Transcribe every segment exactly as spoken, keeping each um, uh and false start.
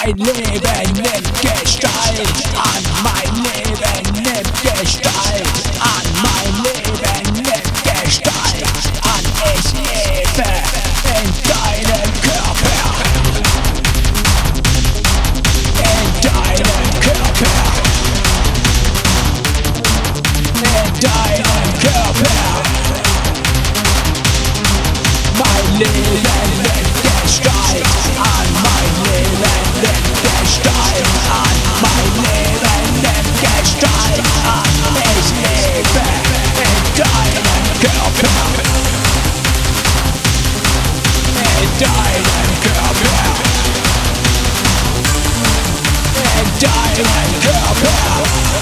Mein Leben nimmt Gestalt an, mein Leben nimmt Gestalt an, mein Leben nimmt Gestalt an. Ich lebe in deinem Körper, in deinem Körper, in deinem Körper. Mein Leben nimmt Gestalt an, mein Leben nimmt Gestalt an, mein Leben nimmt Gestalt an. Ich lebe in deinem Körper, in deinem Körper, in deinem Körper.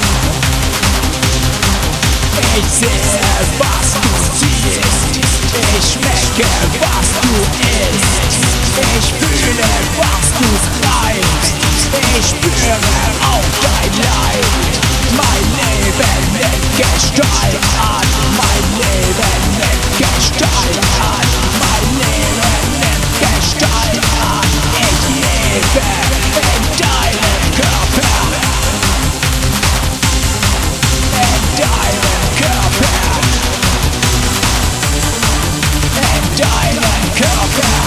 Ich sehe, was du siehst, ich schmecke, was du isst, ich fühle, was du treibst, ich spüre auch dein Leid. Mein Leben nimmt Gestalt an, mein Leben nimmt Gestalt an, mein Leben nimmt Gestalt an. Ich lebe in deinem Körper, in deinem Körper, in deinem Körper.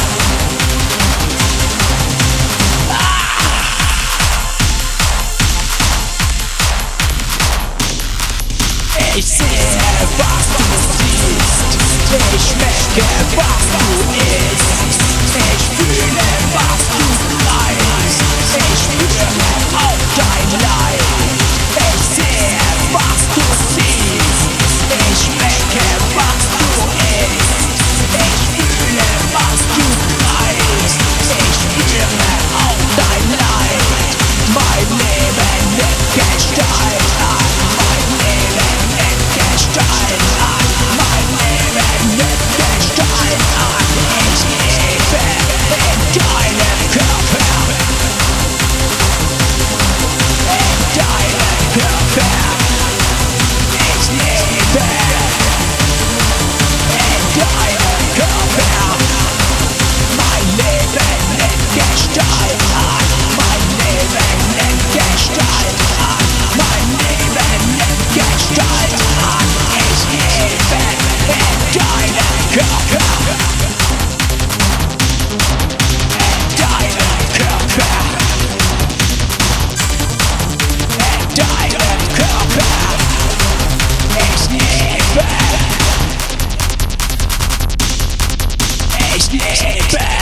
Ich sehe, was du siehst, ich schmecke, was du isst, ich fühle, was du treibst, ich spüre auch dein Leid. Ich sehe, was du siehst, ich schmecke, was du isst, ich fühle, was du treibst, ich spüre auch dein Leid. Mein Leben nimmt Gestalt an, mein Leben nimmt Gestalt an, mein Leben nimmt Gestalt an. Ich lebe in deinem Körper, in deinem Körper. Ich lebe in deinem Körper. Mein Leben nimmt Gestalt an, mein Leben nimmt Gestalt an, mein Leben nimmt Gestalt an. Ich lebe in deinem Körper, in deinem Körper, in deinem Körper. Ich lebe, ich lebe.